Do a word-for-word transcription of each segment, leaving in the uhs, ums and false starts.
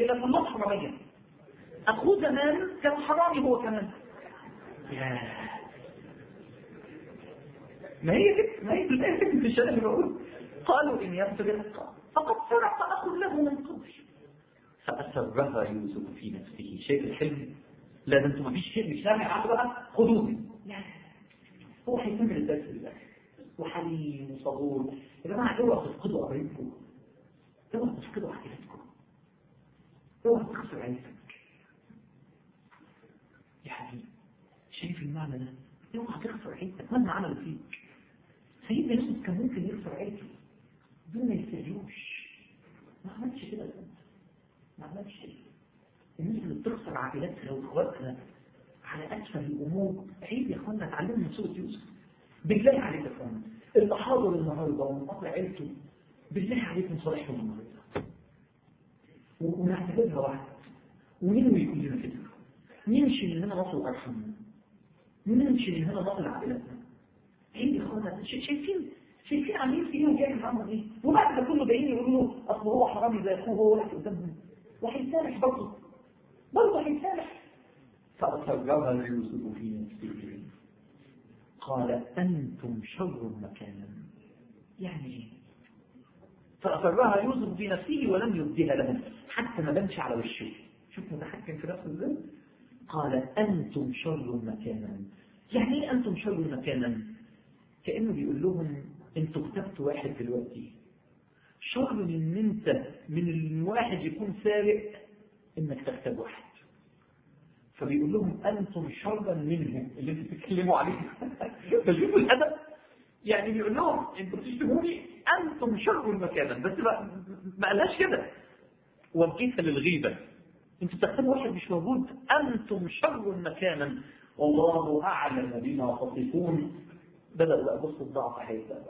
إلا كلهم حرامية. أخوه زمان كان حرامي هو كمان. ما هي كده، ما هي بالآخر في الشارع اللي بقول قالوا إن يسرق فقد سرق أخ له من قبل. فأسرها يوسف في نفسه. شيء الحلم لا ده انتم ما فيش شيء مش سامع عنه بقى خدوه. لا هو هيكمل الدرس لله وحليم وصبور. يا جماعه اوعوا تفقدوا قرايبكم، اوعوا تفقدوا عائلتكم، اوعوا تخسروا عيلتك يا حبيبي. شايف المعنى ده؟ اوعى تخسر عيلتك مهما عملوا فيك. سيدنا يوسف كان ممكن يخسر عيلته دون ما يستهجوش، ما عملش كده. ما عملش كده. الناس اللي بتخسر عائلاتها واخواتها على أسفل الأمور عيب يا اخوانا. اتعلموا من سورة يوسف. بالله عليك يا اخوانا اللي حاضر النهارده ومقطع عيلته بالله عليكم صالحهم النهارده ونعتبرها واحد وننوي كلنا كده. نمشي من هنا نصل أرحمنا، نمشي من هنا نصل عائلاتنا. عيب يا اخوانا. شايفين شايفين عاملين فيه وجاي معاهم ايه؟ وبعد ده كله جايين يقولوا له اصل هو حرامي زي اخوه هو واقف قدامهم وهيسامح برضه برضه هيسامح. فأسرها يوسف في نفسه قال أنتم شر مكانا. يعني ايه؟ فأسرها يوسف في نفسه ولم يبدها لهم حتى ما بنش على وشه. شوف متحكم في نفسه ازاي. قال أنتم شر مكانا. يعني ايه أنتم شر مكانا؟ كأنه بيقول لهم انتوا كتبتوا واحد دلوقتي شر من ان انت من الواحد يكون سارق انك تكتب واحد. فبيقول لهم أنتم شرا منه اللي انتم بتتكلموا عليه. فشوفوا الأدب. يعني بيقول لهم انتم بتشتموني أنتم شر مكانا. بس ما قالهاش كده وبكيت للغيبة. انتم بتكتبوا واحد مش موجود. أنتم شر مكانا والله أعلم بما تصفون. بدأوا بقى بصوا الضعف هيبدأ.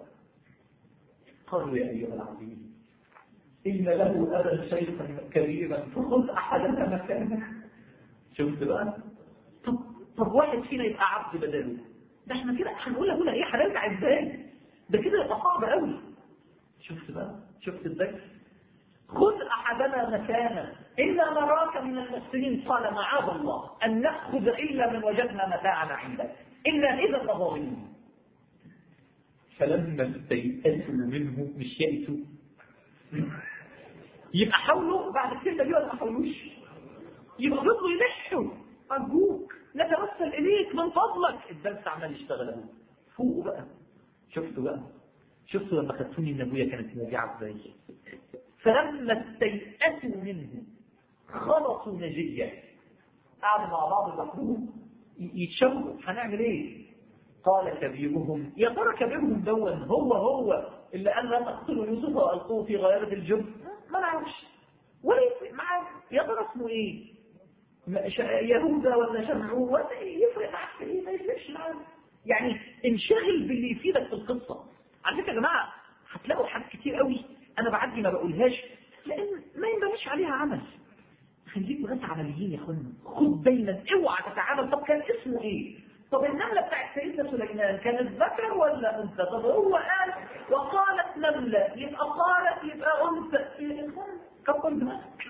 قالوا يا أيها العزيز إن له أبا شيخا كبيرا فخذ أحدنا مكانه. شفت بقى؟ طب طب واحد فينا يبقى عبد بداله. ده احنا كده هنقول له ايه هنرجع ازاي؟ ده كده يبقى صعب قوي. شفت بقى؟ شفت ازاي؟ خذ احدنا مكانه انا نراك من المحسنين. قال معاذ الله ان ناخذ الا من وجدنا متاعنا عنده انا اذا لظالمون. فلما استيئسوا منه مش يئسوا يبقى حاولوا بعد الكلمه دي ولا ما حاولوش؟ يبقى فضلوا يلحوا. أرجوك نتوسل إليك من فضلك. الدرس عمال يشتغل اهو. فوقوا بقى. شفتوا بقى؟ شفتوا لما خدتوني ان ابويا كانت موجعه ازاي؟ فلما استيئسوا منه خلصوا نجيا. قعدوا مع بعض لوحدهم يتشاوروا هنعمل ايه؟ قال كبيرهم يا ترى كبيرهم دون هو هو اللي قال لا تقتلوا يوسف والقوه في غيابه الجب؟ ما نعرفش ولا يفرق معاه. يا ترى اسمه ايه؟ يهوذا ولا شمعون ولا يفرق معك ايه؟ ما يفرقش معاك. يعني انشغل باللي يفيدك في القصه. على فكره يا جماعه هتلاقوا حاجات كتير قوي انا بعدي ما بقولهاش لان ما ينبغيش عليها عمل. خليكم ناس عمليين يا اخوانا. خد دايما اوعى تتعامل. طب كان اسمه ايه؟ طب النمله بتاعت سيدنا سليمان كانت ذكر ولا انثى؟ طب هو قال وقالت نمله يبقى قالت يبقى انثى. كبر دماغك.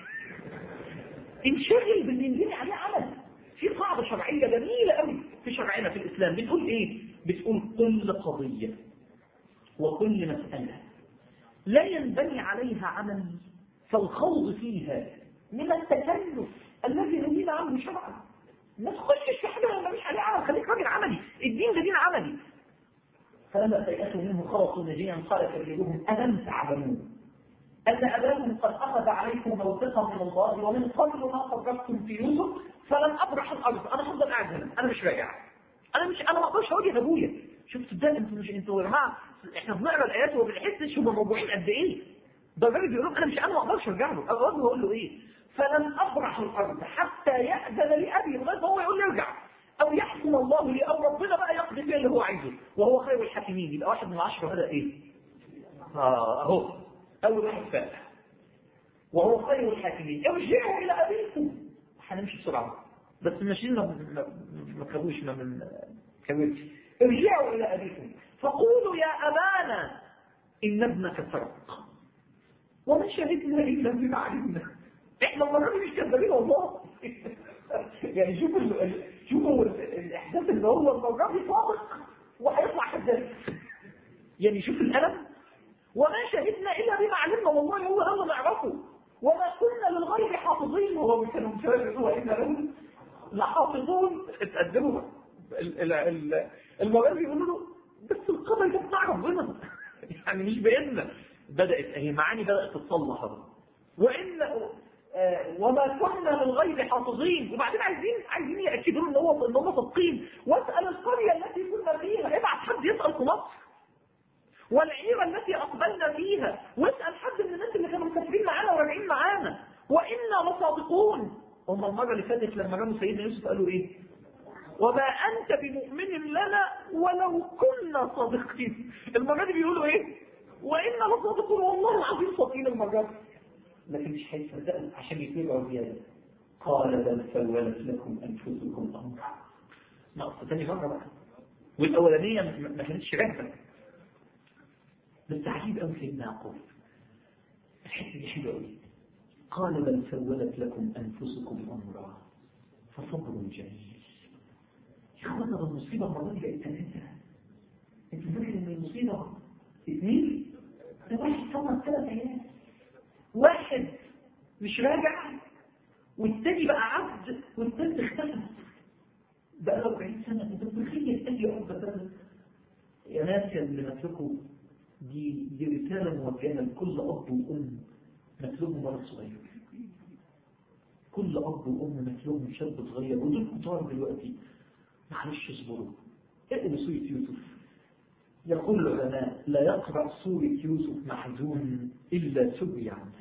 انشغل باللي ينبني عليه عمل. في قاعده شرعيه جميله قوي في شرعنا في الاسلام بتقول ايه؟ بتقول كل قضيه وكل مساله لا ينبني عليها عمل فالخوض فيها من التكلف الذي نهينا عنه شرعا. ما تخشش في حاجه ما مش عليها عمل. خليك راجل عملي. الدين ده دين عملي. فلما استيأسوا منه خلصوا نجيا قال كبيرهم الم تعلمون أن أباكم قد أخذ عليكم موثقا من الله ومن قبل ما فرطتم في يوسف فلن أبرح الأرض. أنا هفضل قاعد هنا. أنا مش راجع. أنا مش أنا ما أقدرش أواجه أبويا. شفتوا ده؟ أنتوا مش أنتوا يا جماعة إحنا بنقرا الآيات وما بنحسش هم موجوعين قد إيه. ده الراجل بيقول لهم أنا مش أنا ما أقدرش أرجع له. أقعد له أقول له إيه؟ فلن أبرح الأرض حتى يأذن لأبي لغاية هو يقول لي ارجع أو يحكم الله لي أو ربنا بقى يقضي فيه اللي هو عايزه وهو خير الحاكمين. يبقى واحد من العشرة هذا إيه؟ آه أهو أول واحد فاتح وهو خير الحاكمين. ارجعوا الى ابيكم. هنمشي بسرعه بس ماشيين ما كبوش ما من كبرش. ارجعوا الى ابيكم فقولوا يا ابانا ان ابنك سرق وما شهدنا الا بما علمنا. احنا المرة دي مش كذابين والله. يعني شوفوا شوفوا الاحساس اللي هو المرة دي صادق وهيطلع كذاب. يعني شوف الألم. وما شهدنا إلا بما علمنا، والله هو هذا نعرفه، وما كنا للغيب حافظين. وهو كانوا مشاهدين وإنا لهم لحافظون. اتقدموا المرة دي يقولوا له بس القدر ده بتاع ربنا، يعني مش بإذننا. بدأت اهي معاني بدأت تتصلح. وإن آه وما كنا للغيب حافظين. وبعدين عايزين عايزين يأكدوا ان هو ان هم صادقين. واسأل القرية التي كنا فيها، ابعت حد يسأل في مصر. والعيرة التي أقبلنا فيها، واسأل حد من الناس اللي كانوا مسافرين معانا وراجعين معانا، وإنا لصادقون. هم المرة اللي فاتت لما رموا سيدنا يوسف قالوا إيه؟ وما أنت بمؤمن لنا ولو كنا صادقين. المرة دي بيقولوا إيه؟ وإنا لصادقون. والله العظيم صادقين المرة دي. لكن مش هيصدقوا عشان يتبعوا زيادة. قال بل سولت لكم أنفسكم أمرا. نقص تاني مرة بقى. والأولانية ما كانتش رهبة. بس عجيب قوي سيدنا يعقوب. الحته دي حلوه قوي. قال بل سولت لكم انفسكم امرا فصبر جميل. يا اخوانا ده المصيبه المره دي بقت ثلاثه. انت فاكر ان المصيبه اثنين؟ ده واحد صبر ثلاث ايام. واحد مش راجع، والثاني بقى عبد، والثالث اختفى بقى له أربعين سنه. انت متخيل اي عقبه؟ يا ناس اللي مسكوا دي دي رسالة موجهة لكل أب وأم مثلهم ولد صغير. كل أب وأم مثلهم شاب صغير ودول كتار دلوقتي. معلش اصبروا. اقروا سورة يوسف. يقول العلماء لا يقرأ سورة يوسف محزون إلا سبي عنه.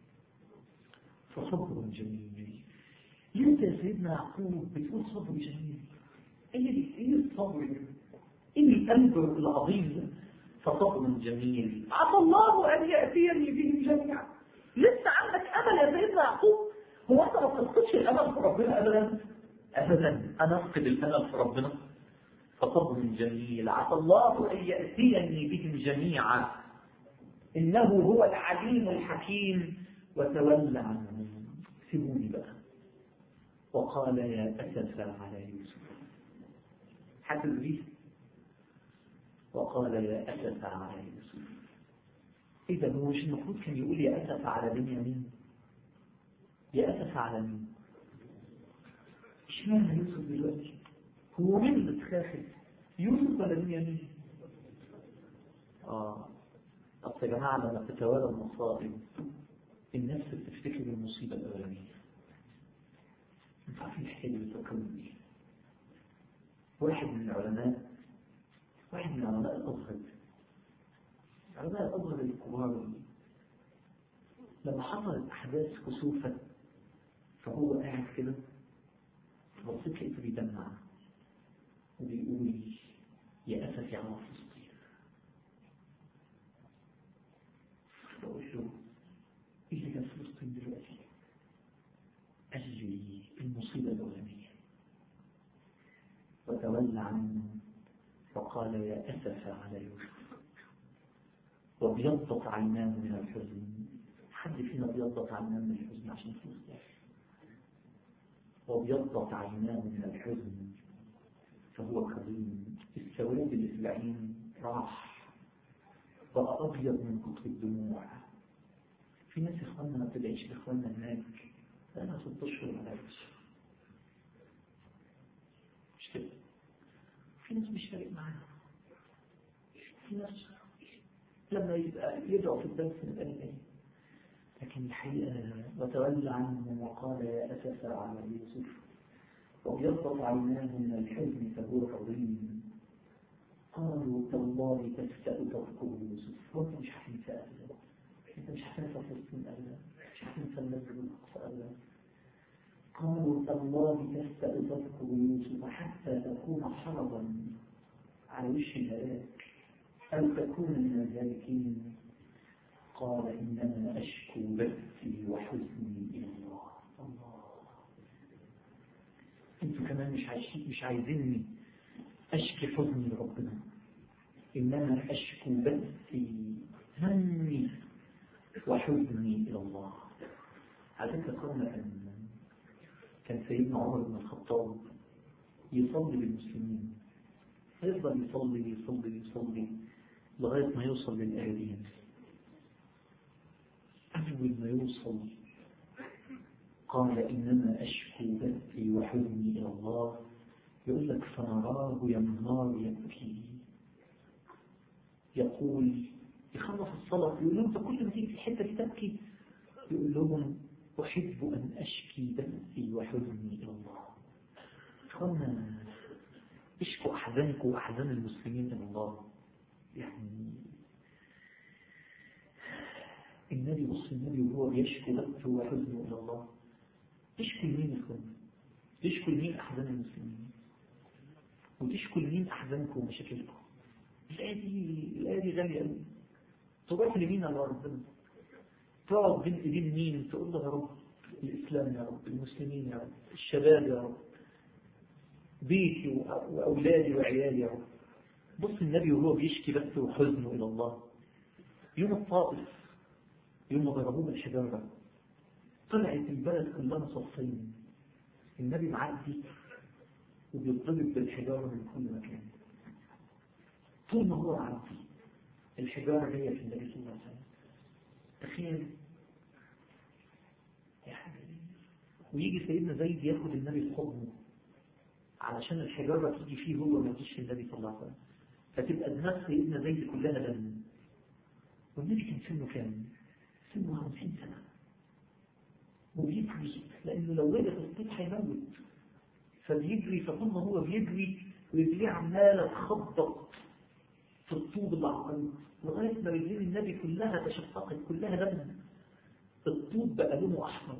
فصبر جميل. ليه يا سيدنا يعقوب بتقول صبر جميل؟ ايه ايه الصبر؟ ايه القلب العظيم؟ فصبر جميل. عسى الله أن يأتيني بهم جميعا. لسه عندك أمل يا سيدنا يعقوب؟ هو أنت ما تفقدش الأمل في ربنا أبدا؟ أبدا. أنا أفقد الأمل في ربنا. فصبر جميل. عسى الله أن يأتيني بهم جميعا إنه هو العليم الحكيم. وتولى عنهم. سيبوني بقى. وقال يا أسفا على يوسف. حاسس بيه؟ وقال يا أسف على يوسف. إذا هو مش المفروض كان يقول يا أسف على بنيامين؟ يا أسف على مين؟ اشمعنى يوسف دلوقتي؟ هو مين اللي اتخافت؟ يوسف ولا بنيامين؟ آه أصل يا جماعة لما تتوالى المصائب الناس بتفتكر المصيبة الأولانية. انت عارفين الحكاية اللي بتفكروا بيه؟ واحد من العلماء واحد من علماء الأزهر علماء الأزهر الكبار لما حصلت أحداث كسوفة فهو قاعد كده بصيت لقيته بيدمع وبيقول يا أسف يا عم فلسطين. فقلت له إيه اللي كان فلسطين دلوقتي؟ قال لي المصيبة الأولانية. وتولى عنه فقال يا أسف على يوسف وابيضت عيناه من الحزن. حد فينا ابيضت عيناه من الحزن عشان فلسطين؟ وابيضت عيناه من الحزن فهو كظيم. السواد اللي في العين راح بقى أبيض من كتر الدموع. في ناس إخواننا ما بتدعيش لإخواننا هناك أنا ست أشهر ما دعيتش. مش كده؟ في ناس مش فارق معانا. في ناس لما يبقى يدعو في الدرس نبقى نبقى. لكن الحقيقة وتولى عنهم وقال يا أسف على يوسف وابيضت عيناه من الحزن فهو كظيم. قالوا تالله تفتأ تذكر يوسف. وانت مش هتنسى أبدا. انت مش هتنسى فلسطين أبدا. مش هتنسى المسجد الأقصى أبدا. قالوا تالله تفتأ تذكر يوسف حتى تكون حرضا على وش الهلاك أو تكون من الهالكين. قال إنما أشكو بثي وحزني إلى الله. الله. أنتوا كمان مش عايشين مش عايزيني أشكي حزني لربنا. إنما أشكو بثي همي وحزني إلى الله. على فكرة الخطاب يصلي بالمسلمين، هيفضل يصلي يصلي يصلي لغاية ما يوصل للآية دي. أول ما يوصل قال إنما أشكو بثي وحزني إلى الله. يقول لك فنراه ينهار يبكي، يقول يخلص الصلاة يقول لهم فكل ما تيجي في الحتة دي تبكي، يقول لهم أحب أن أشكي بثي وحزني إلى الله. كنا اشكوا أحزانكم وأحزان المسلمين إلى الله. يعني النبي بص النبي وهو بيشكو بثه وحزنه إلى الله، تشكوا لمين يا اخوان؟ تشكوا لمين أحزان المسلمين؟ وتشكوا لمين أحزانكم ومشاكلكم؟ الآية دي الآية دي غالية قوي. تروح لمين على ربنا؟ تقعد بين ايدين مين؟ تقول له يا رب الإسلام يا رب، المسلمين يا رب، الشباب يا رب، بيتي وأولادي وعيالي يا رب. بص النبي وهو بيشكي بثه وحزنه إلى الله يوم الطائف، يوم ما ضربوه بالحجارة طلعت البلد كلها صفين، النبي معدي وبيضرب بالحجارة من كل مكان. طول ما هو عدي الحجارة جاية في النبي صلى الله عليه وسلم. تخيل يا حبيبي. ويجي سيدنا زيد ياخد النبي في حضنه علشان الحجارة تيجي فيه هو ما تجيش في النبي صلى الله عليه وسلم، فتبقى دماغ سيدنا زيد كلها دم. والنبي كان سنه كام؟ سنه خمسين سنة وبيجري، لأنه لو وقف الصيد هيموت، فبيجري. فطول ما هو بيجري رجليه عمالة تخبط في الطوب اللي على الأرض لغاية ما رجلين النبي كلها تشققت، كلها دم، الطوب بقى لونه أحمر.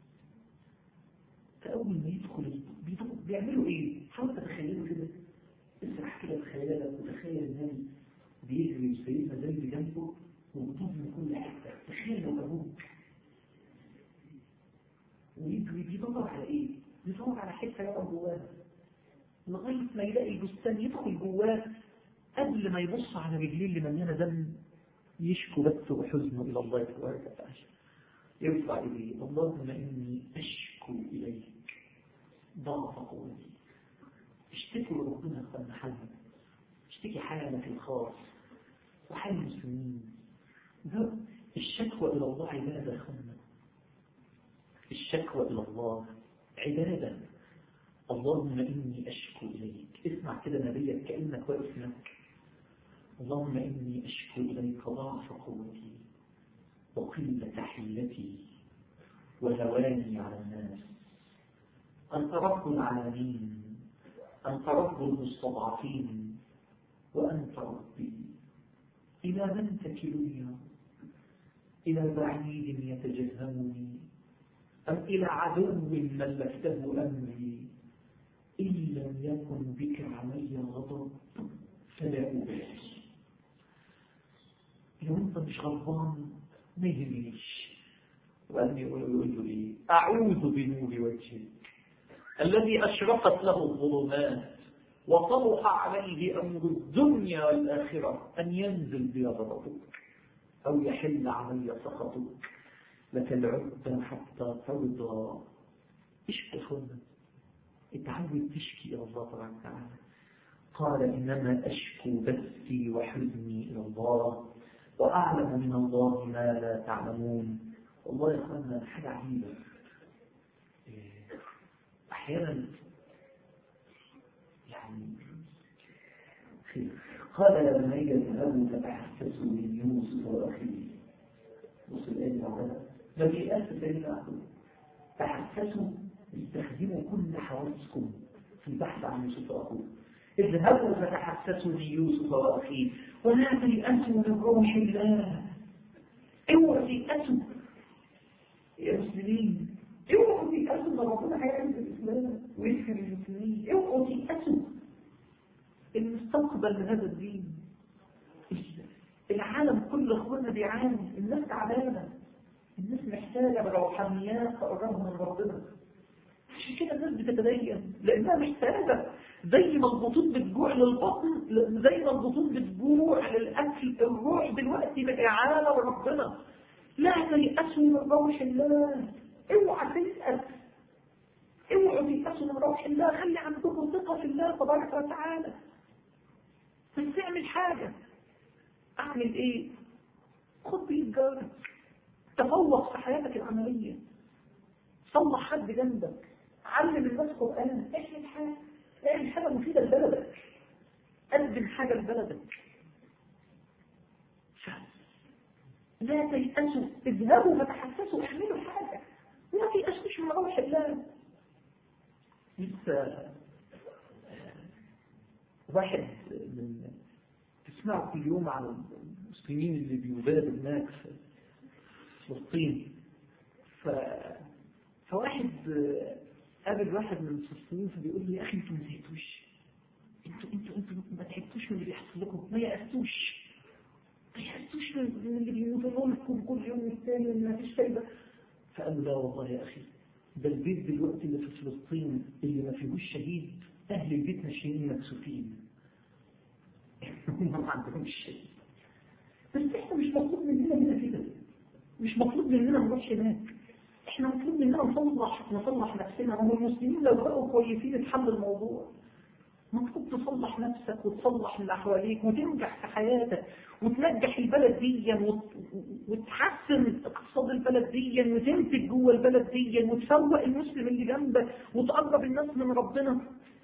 فأول ما يدخل بيعملوا إيه؟ حاول تتخيلوا كده، اسرح كده بخيالك وتخيل النبي بيجري وسيدنا زيد جنبه وطوب من كل حتة. تخيل لو أبوك ويجري بيدور على إيه؟ بيدور على حتة يقع جواها لغاية ما يلاقي البستان يدخل جواه، قبل ما يبص على رجليه اللي مليانة دم يشكو بثه وحزنه إلى الله تبارك وتعالى. يرفع إليه اللهم إني أشكو إليك ضعف قوتي. اشتكوا لربنا خلنا حالنا، اشتكي حالك الخاص وحال المسلمين. ده الشكوى إلى الله عبادة خلنا، الشكوى إلى الله عبادة. اللهم إني أشكو إليك. اسمع كده نبيك كأنك واقف هناك. اللهم إني أشكو إليك ضعف قوتي وقلة حيلتي وهواني على الناس. أنت رب العالمين، أنت رب المستضعفين، وأنت ربي. إلى من تكلني؟ إلى بعيد يتجهمني أم إلى عدو ملكته أمري؟ إن لم يكن بك علي غضب فلا أبالي. لو أنت مش غضبان ما يهمنيش. وأن يقول له إيه؟ أعوذ بنور وجهك الذي أشرقت له الظلمات وطلع عليه أمر الدنيا والآخرة أن ينزل بي غضبك أو يحل علي سخطك، لك العدة حتى ترضى. اشكي خلنا، اتعود تشكي إلى الله تبارك وتعالى. قال إنما أشكو بثي وحزني إلى الله وأعلم من الله ما لا تعلمون. والله يا أخوانا حاجة عجيبة. أحيانا يعني خير. قال يا بني اذهبوا فتحسسوا من يوسف وأخيه. بص الآية على ما في آية سيدنا أخوه تحسسوا، استخدموا كل حواسكم في البحث عن يوسف وأخوه. اذهبوا فتحسسوا من يوسف وأخيه ولا تيأسوا من روح الله. اوعوا تيأسوا يا مسلمين، اوعوا تيأسوا من ربنا هيعمل الإسلام ويذكر المسلمين. اوعوا تيأسوا المستقبل لهذا الدين. العالم كله اخوانا بيعاني، الناس تعبانه، الناس محتاجه بروحانيات تقربهم من ربنا. عشان كده الناس بتتدين لانها محتاجه، زي ما البطون بتجوع للبطن، زي ما البطون بتجوع للاكل، الروح دلوقتي بإعانة ربنا. لا تيأسوا من روح الله، اوعى تيأس. اوعوا تيأسوا من روح الله، خلي عندكم ثقة في الله تبارك وتعالى. بس اعمل حاجة. اعمل ايه؟ خد بيد جارك، تفوق في حياتك العملية، صلح حد جنبك، علم الناس قرآن، اعمل حاجة، اعمل حاجة مفيدة لبلدك، قدم حاجة لبلدك. لا تيأسوا، اذهبوا فتحسسوا، اعملوا حاجة، ما تيأسوش من روح الله. لسه واحد من تسمعوا كل يوم عن المسلمين اللي بيبادوا هناك في فلسطين، ف... فواحد قابل واحد من الفلسطينيين فبيقول لي يا اخي انتوا ما زهقتوش؟ انتوا انتوا انتوا ما تعبتوش من اللي بيحصل لكم؟ ما يأستوش ما يأستوش من اللي بينزلوا لكم كل يوم والثاني وما فيش فايده؟ فقال لا والله يا اخي، ده البيت دلوقتي اللي في فلسطين اللي ما فيهوش شهيد اهل البيت ماشيين مكسوفين. هم ما عندهمش شيء. بس احنا مش مطلوب مننا هنا كده، مش مطلوب مننا نروح هناك، احنا مطلوب مننا نصلح نصلح نفسنا. هم المسلمين لو بقوا كويسين اتحل الموضوع. مطلوب تصلح نفسك وتصلح اللي حواليك وتنجح في حياتك وتنجح البلد دي وتحسن اقتصاد البلد دي وتنتج جوه البلد دي وتفوق المسلم اللي جنبك وتقرب الناس من ربنا.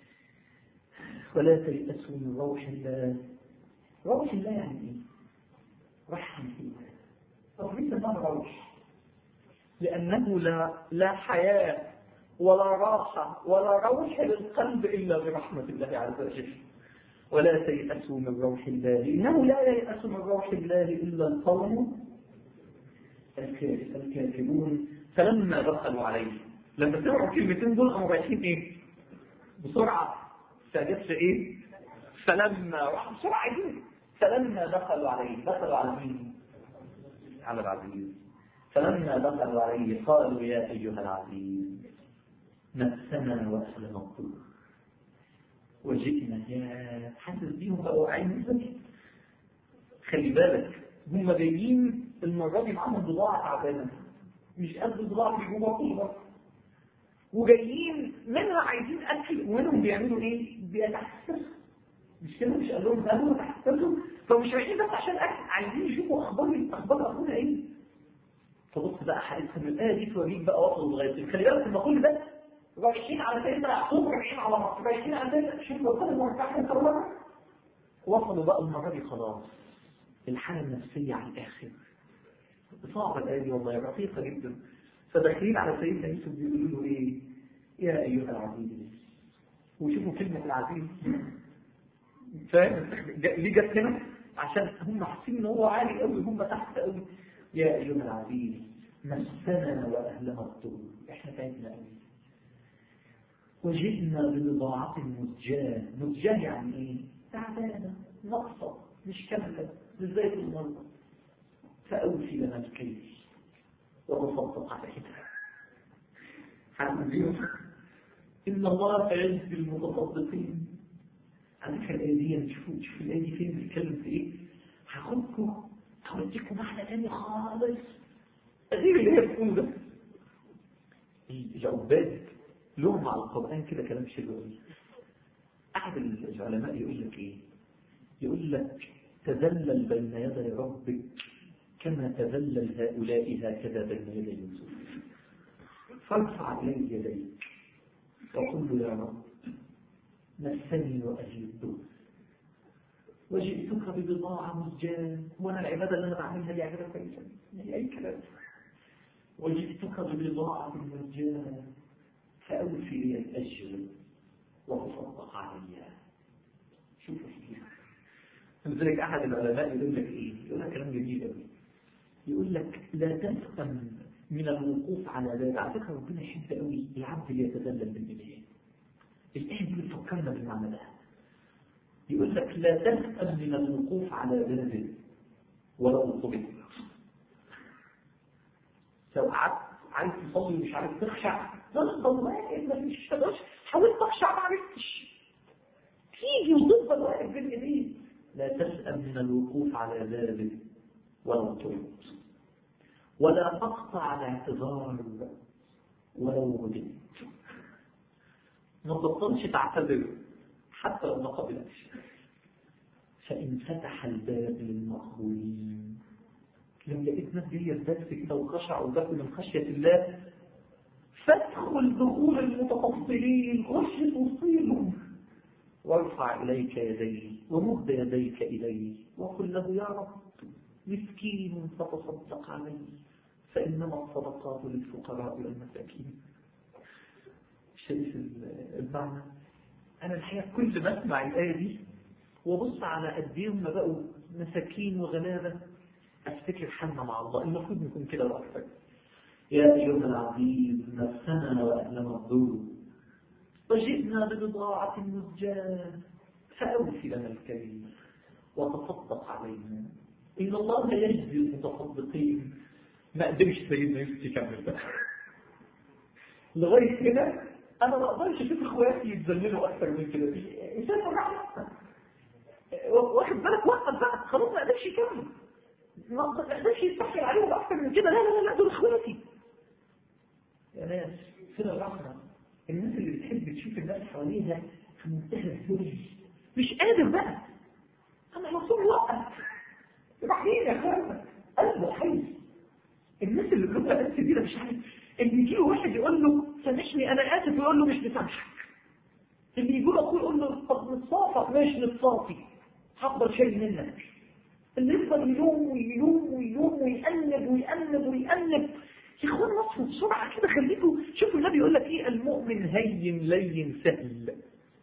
ولا تيأسوا من روح الله. روح الله يعني ايه؟ رحمة الله. تفريط الله روح، لأنه لا لا حياة ولا راحة ولا روح للقلب إلا برحمة الله عز وجل. ولا تيأسوا من روح الله، لأنه لا ييأس من روح الله إلا القوم الكافرون. فلما دخلوا عليه، لما سمعوا الكلمتين دول قاموا رايحين ايه؟ بسرعة. فجت ايه؟ فلما راحوا بسرعة جدا. فلما دخلوا عليه، دخلوا على مين؟ على العزيز. فلما دخلوا عليه قالوا يا أيها العزيز مسنا وأهلنا الضر وجئنا. يا حاسس بيهم بقوا عين زكي. خلي بالك هم جايين المرة دي معاهم بضاعة تعبانة، مش قد البضاعة اللي جوه طيبة، وجايين منها عايزين أكل ومنهم بيعملوا إيه؟ بيتحسسوا. مش كده؟ مش قال لهم قالوا تحسسوا؟ فمش رايحين بس عشان أكل، عايزين يشوفوا أخبار أخبار أخونا إيه. فبص بقى حديثهم الآية دي توريك بقى وصلوا لغاية. خلي بالك إن كل ده رايحين على سيدنا يعقوب، رايحين على مصر، رايحين على سيدنا شوف وصلوا مرتاحين كلهم. وصلوا بقى المرة دي خلاص الحالة النفسية على الآخر. صعبة الآية دي والله، رقيقة جدا. فداخلين على سيدنا يوسف بيقولوا له إيه؟ يا أيها العزيز. وشوفوا كلمة العزيز، فاهم ليه جت هنا؟ عشان هم حاسين إن هو عالي قوي، هم تحت قوي. يا أيها العزيز مسنا وأهلنا الضر، إحنا تعبنا قوي. وجئنا ببضاعة مزجاة. مزجاة يعني إيه؟ تعبانة، ناقصة، مش كاملة، مش زي المرة. فأوفي لنا الكيل وتصدق علينا. حنبيهم إن الله يعز المتصدقين. على فكرة الآية دي نشوف نشوف الآية دي فين بتتكلم في إيه؟ هاخدكم هوديكم معنى تاني خالص غير اللي هي بتقول ده. العباد لهم على القرآن كده كلام حلو قوي. أحد العلماء يقول لك إيه؟ يقول لك تذلل بين يدي ربك كما تذلل هؤلاء هكذا بين يدي يوسف. فارفع إليه يديك وقل له يا رب مسني وأهلي الضر وجئتك ببضاعة مزجاة. وأنا العبادة اللي أنا بعملها دي عبادة كويسة، يعني أي كلام. وجئتك ببضاعة مزجاة فأوفي لي الأجر وتصدق عليها. شوفوا فيها. لذلك أحد العلماء يقول لك إيه؟ يقول لك كلام جميل قوي. يقول لك لا تسأم من الوقوف على ذلك. على فكرة ربنا يحب قوي العبد اللي يتذلل بالإله. الآية دي بتفكرنا بالمعنى ده. يقول لك لا تسأم من الوقوف على ذلك ولو طبيعي. لو قعدت عايز تصلي مش عارف تخشع، تفضل واقف ما فيش تقدرش، حاولت تخشع ما عرفتش، تيجي وتفضل واقف بين ايديه. لا تسأم من الوقوف على ذلك ولو طبيعي. ولا تقطع الاعتذار ولو غدت. ما تبطلش تعتذر حتى لو ما قبلتش. فإن فتح الباب للمقبولين، لو لقيت ناس جايه بس كده وخشع وباكوا من خشيه الله، فادخل دخول المتفضلين، خش توصيهم وارفع اليك يديه ومد يديك اليه وقل له يا رب مسكين فتصدق عليه فانما الصدقات للفقراء والمساكين. شايف المعنى؟ انا الحقيقه كل ما اسمع الايه دي وبص على قد ايه هم بقوا مساكين وغلابه، افتكر حالنا مع الله. المفروض نكون كده واكثر. يا ايها العزيز مسنا واهلنا الضر وجئنا ببضاعه مزجاه فاوف لنا الكيل وتصدق علينا ان الله يجزي المتصدقين. ما قدرش سيدنا يوسف يكمل بقى لغايه هنا. انا ما اقدرش اشوف اخواتي يتذللوا اكثر من كده. انسان رحمه واخد بالك، وقف بقى خلاص ما قدرش يكمل، ما قدرش يستحكي عليهم اكثر من كده. لا لا لا دول اخواتي يا ناس. فين الرحمه؟ الناس اللي بتحب تشوف الناس حواليها في منتهى الذل، مش قادر بقى. انا رسول وقف رحيم يا اخوانا، قلبه حي. الناس اللي بيقولوا بس كده مش عارف، اللي يجي له واحد يقول له سامحني انا اسف ويقول له مش مسامحك، اللي يقول اخوه يقول له طب نتصافى، مش نتصافي هقدر شيء منك، اللي يفضل يلوم ويلوم ويلوم ويقلب ويقلب ويقلب. يا اخوان وصفوا بسرعه كده، خليكم شوفوا النبي يقول لك ايه، المؤمن هين لين سهل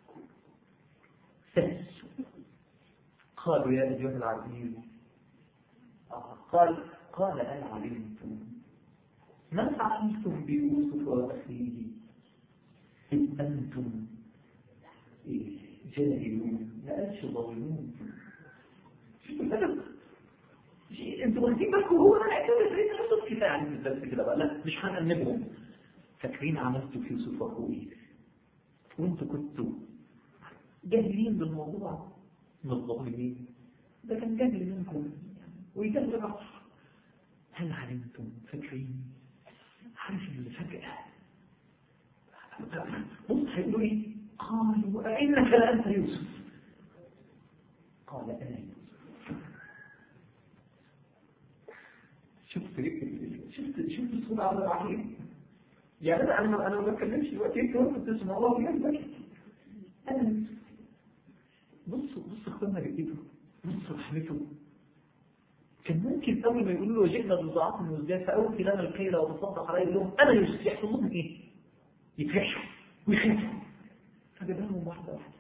سهل. قالوا يا ايها العزيز آه. قال قال أن علمتم ما فعلتم بيوسف وأخيه إذ أنتم جاهلون. لا قالش ظالمون. انتوا واخدين بالكم هو انا عايز اقول لك يوسف كفايه عليهم الدرس كده بقى، لا مش هنأنبهم. فاكرين عملتوا في يوسف واخوه ايه وانتوا كنتوا جاهلين بالموضوع؟ من الظالمين ده كان جاهل منكم ويجهل بعض. هل علمتم؟ فاكرين؟ عارف اللي فجأة بص هيقولوا ايه؟ قالوا أئنك لأنت يوسف؟ قال أنا يوسف. شفت شفت شفت الصورة على العقيم. يعني أنا أنا أنا ما بتكلمش دلوقتي، أنت وأنت بتسمع الله بيجيبك. أنا يوسف. بصوا بصوا اخوانا لقيته، بصوا رحمته. كان ممكن أول ما يقولوا له جئنا بضاعة مزجاة فأوفي لنا الكيل وتصدق عليه، يقول لهم أنا يوسف. يحصل لهم إيه؟ يترحوا ويخافوا. فجابهم واحدة واحدة.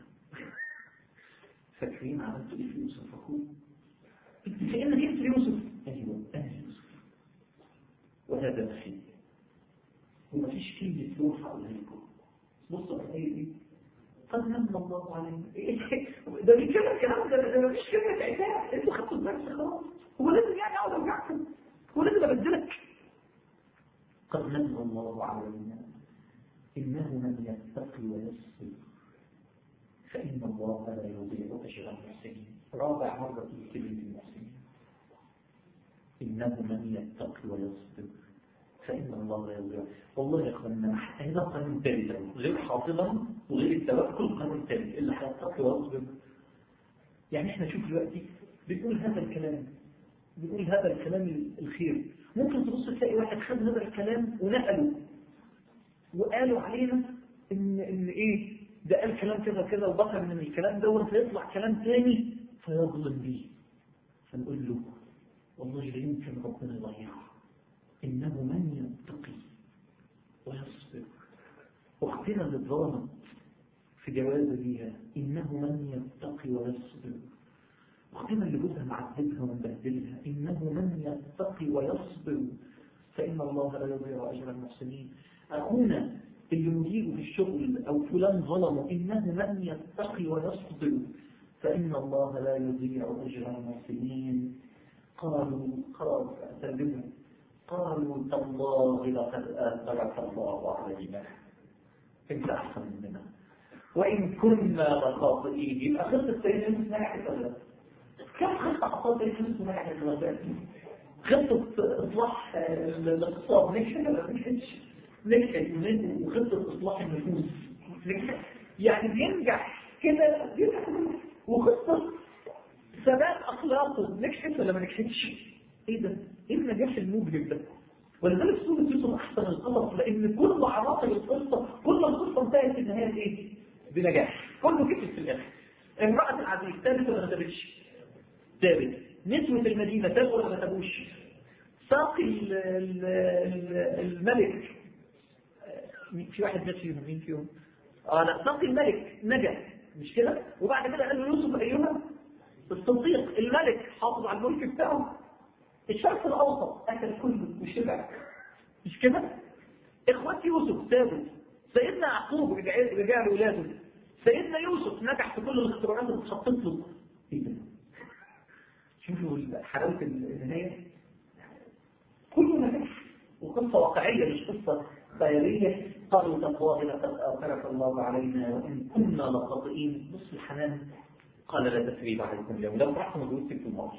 فاكرين عملت إيه في يوسف أخوه؟ أنت كأنك جبت يوسف. أيوه أنا يوسف وهذا أخي. وما فيش كلمة روح أقولها لكم. بصوا على الآية دي، قد من الله علينا. ده بيتكلم كلام، ده مفيش كلمة عتاب. أنتوا خدتوا الدرس خلاص. هو لازم يعني أقعد أوجعكم؟ هو لازم أبدلك؟ قد من الله علينا إنه من يتقي ويصبر فإن الله لا يضيع أجر المحسنين. رابع مرة في كلمة المحسنين، إنه من يتقي ويصبر فإن الله لا يضيع. والله يا أخوانا هذا قانون تالي غير حافظا وغير التوكل، قانون تالي اللي هيتقي ويصبر. يعني احنا شوف دلوقتي بنقول هذا الكلام، بنقول هذا الكلام الخير، ممكن تبص تلاقي واحد خد هذا الكلام ونقله وقالوا علينا ان ان ايه ده قال كلام كذا كذا وبطل من الكلام ده ويطلع كلام تاني فيظلم بيه. فنقول له والله لا يمكن ربنا يضيعه، انه من يتقي ويصبر. واختنا اللي اتظلمت في جواز ليها انه من يتقي ويصبر. واختنا اللي جوزها معذبها ومبهدلها انه من يتقي ويصبر فان الله لا يضيع اجر المحسنين. أخونا اللي مديره في الشغل أو فلان ظلمه إنه من يتقي ويصبر فإن الله لا يضيع أجر المحسنين. قالوا خلاص أسلموا، قالوا تالله لقد آثرك الله علينا، أنت أحسن مننا وإن كنا لخاطئين. يبقى خطة سيدنا يوسف نجحت ولا لا؟ كم خطة أخطاء سيدنا يوسف نجحت ولا لا؟ خطة إصلاح الاقتصاد نجحت ولا ما نجحتش؟ نجحت وخطة إصلاح النفوس يعني بينجح كده بينجح. وقصة ثبات أخلاقه نجحت ولا ما نجحتش؟ إيه ده؟ إيه النجاح المبهر ده؟ ولذلك سورة يوسف أحسن القصص، لأن كل عناصر القصة كل القصة انتهت في النهاية إيه؟ بنجاح. كله كتب في الآخر. امرأة العزيز تابت ولا ما تابتش؟ تابت. نسوة المدينة تابوا ولا ما تابوش؟ ساقي الملك، في واحد ناس فيهم، مين فيهم؟ اه لا، ساقي الملك نجا، مش كده؟ وبعد كده قال له يوسف أيها الصديق، الملك حافظ على الملك بتاعه. الشرق الأوسط أكل كله وشبع، مش كده؟ إخوات يوسف تابوا. سيدنا يعقوب رجع لأولاده. سيدنا يوسف نجح في كل الاختراعات اللي اتخطط له. ايه ده؟ شوفوا حلاوة النهاية. كله نجح، وقصة واقعية مش قصة خيالية. قالوا تالله لقد آثرك الله علينا وإن كنا لخاطئين. بص الحنان، قال لا تثريب عليكم اليوم. لو رحتوا مجهود في الماضي.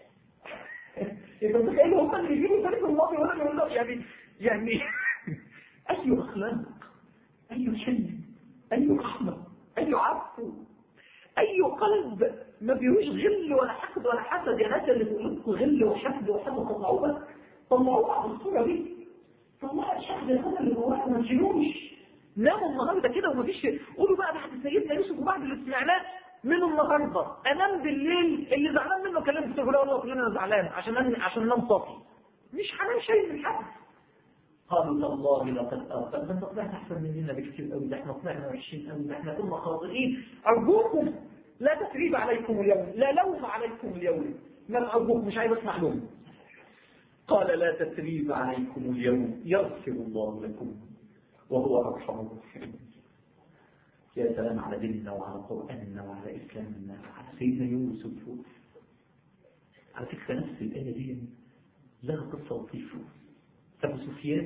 يبقى تخيلوا هم اللي يجيبوا تاريخ الماضي ولا يقول له يعني يعني أي أخلاق، أي حلم، أي رحمة، أي عفو، أي قلب ما فيهوش غل ولا حقد ولا حسد. يا ناس اللي بيقول لكم غل وحقد وحسد طلعوه بس، طلعوه على الصورة دي. طلعوا الحقد هذا اللي جواكم ما تشيلوش. ناموا النهارده كده ومفيش. قولوا بقى بعد سيدنا يوسف وبعد اللي سمعناه منه النهارده انام بالليل اللي زعلان منه كلام كتير، والله كلنا انا زعلان عشان أنا عشان انام صافي، مش حنان شيء من حد. قالوا تالله لقد آثرك، ده انت طلعت احسن مننا بكثير قوي، ده احنا طلعنا وحشين قوي، ده احنا كنا خاطئين. ارجوكم لا تثريب عليكم اليوم، لا لوم عليكم اليوم. من ارجوكم، مش عايز اسمع لهم. قال لا تثريب عليكم اليوم يغفر الله لكم وهو ارحم الراحمين. يا سلام على ديننا وعلى قرآننا وعلى إسلامنا وعلى سيدنا يوسف. على فكرة نفس الآية دي لها قصة لطيفة. أبو سفيان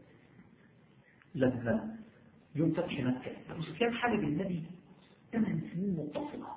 لما يوم فتح مكة، أبو سفيان حارب النبي ثمان سنين متصلة،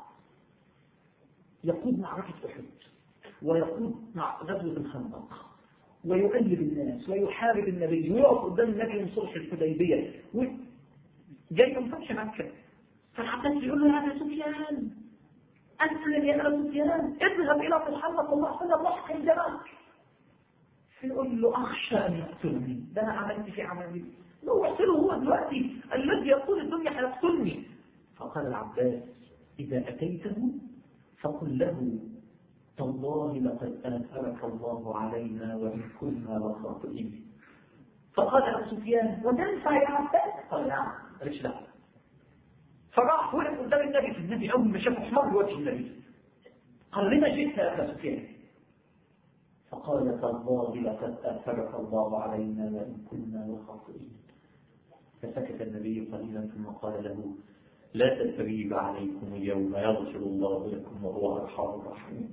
يقود معركة أحد ويقود مع غزوة الخندق ويؤلب الناس ويحارب النبي ويقف قدام النبي من صلح الحديبية جاي يوم فتح مكة. فالعباس يقول له يا أبا سفيان أسلم يا أبا سفيان، اذهب إلى محمد صلى الله عليه وسلم واحكم دمك. يقول له أخشى أن يقتلني، ده أنا عملت في عملي، لو احسنه هو دلوقتي الذي يقول الدنيا هيقتلني. فقال العباس إذا أتيته فقل له تالله لقد آثرك الله علينا وإن كنا لخاطئين. فقال أبو سفيان وتنفع يا عباس؟ قال نعم. قالش لا. فراح وقف قدام النبي، في النبي أول ما شافه احمر وجه النبي قال لما جئت يا أبا سفيان؟ فقال تالله لقد آثرك الله علينا وإن كنا لخاطئين. فسكت النبي قليلا ثم قال له لا تثريب عليكم اليوم يغفر الله لكم وهو أرحم الراحمين.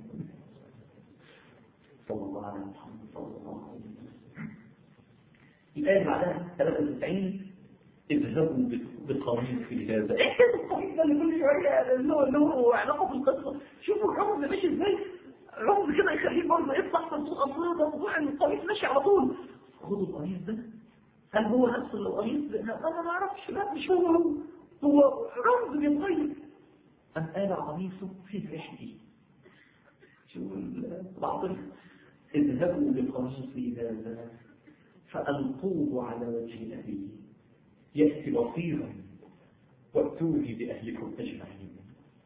صلى الله عليه وسلم. صلى الله عليه وسلم. الآية بعدها ثلاثة وتسعين اذهبوا بقميص في هذا. ايه القميص ده اللي كل شويه له له علاقه بالقصه؟ شوفوا الرمز ماشي ازاي، رمز كده يخليه برضه يفتح صندوق اصلا، ده موضوع القميص ماشي على طول. خدوا القميص ده، هل هو نفس القميص؟ انا ما اعرفش، لا مش هو هو هو رمز بيتغير. أم قال قميصه في ريحته. شو العاطفه؟ اذهبوا بقميصي هذا فألقوه على وجه أبيه يأتي بصيرا واتوني بأهلكم أجمعين.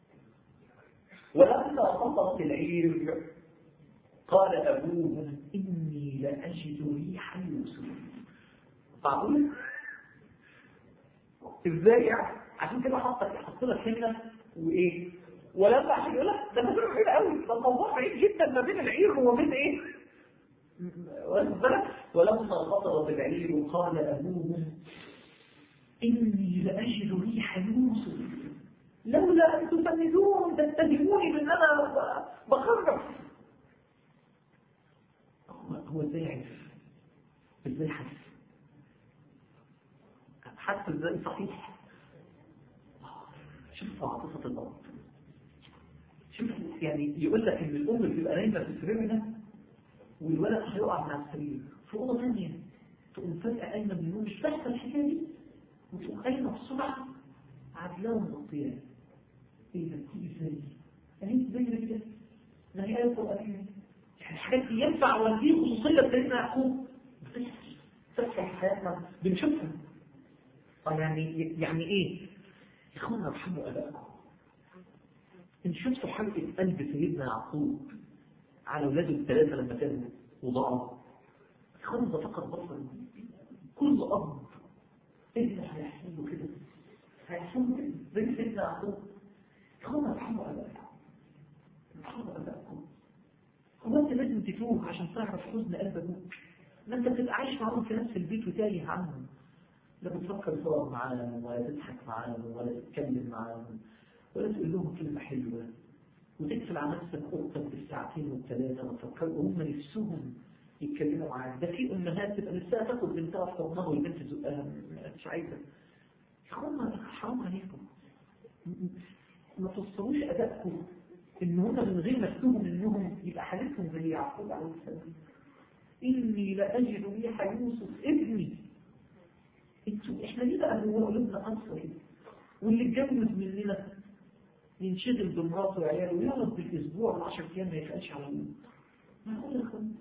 ولما فصلت العير قال أبوهم إني لأجد ريح يوسف. معقول؟ إزاي يعني؟ عشان كده حطك حط لك هنا وإيه؟ ولما عشان يقول لك ده ما بين بعيد قوي، ده الموضوع بعيد جدا ما بين العير وما بين إيه؟ ولما فصلت العير قال أبوهم إني لأجد ريح يوسف لولا أن تفندون تتهموني بأن أنا بخرف. هو ازاي عرف؟ ازاي حس؟ حس ازاي صحيح؟ شوف عاطفة الأرض. شوف يعني يقول لك إن الأم بتبقى نايمة في سريرها والولد هيقع من على السرير في أوضة ثانية، تقوم فجأة قايمة من النوم، مش فاهمة الحكاية دي، وتقوم قايمة بسرعة عدلهم القيام. ايه ده تيجي ازاي؟ يعني زي كده ده هي آية قرآنية. يعني الحاجات دي ينفع ولا دي خصوصية سيدنا يعقوب؟ بتحصل في حياتنا بنشوفها. طب يعني يعني ايه؟ يا اخوانا ارحموا ابائكم. ان شفتوا حركة قلب سيدنا يعقوب على اولاده الثلاثة لما كانوا وضعوا، يا اخوانا ده فقط بصر. كل اب ابنه هيحصل له كده، هيحصل له كده زي سيدنا يعقوب. يا اخوانا ارحموا ابائكم. ارحموا ابائكم. هو انت لازم تتوه عشان تعرف حزن قلب ابوك؟ ما انت بتبقى عايش معاهم في نفس البيت وتايه عنهم، لا بتفكر تقعد معاهم ولا تضحك معاهم ولا تتكلم معاهم ولا تقول لهم كلمه حلوه، وتقفل على نفسك اوضتك بالساعتين والثلاثه وتفكر وهم نفسهم يتكلموا معاك. ده في امهات تبقى نفسها تاخد بنتها في حضنها والبنت تزقها مش عايزه. يا اخوانا حرام عليكم، ما توصلوش ادائكم ان هم من غير ما تفهموا منهم يبقى حالتهم زي يعقوب عليه السلام. اني لاجد ريح يوسف ابني. انتوا احنا ليه بقى هو قلوبنا قصه كده؟ واللي اتجوز مننا ينشغل بمراته وعياله ويقعد بالاسبوع والعشر ايام ما يسالش على مين. ما اقول لكم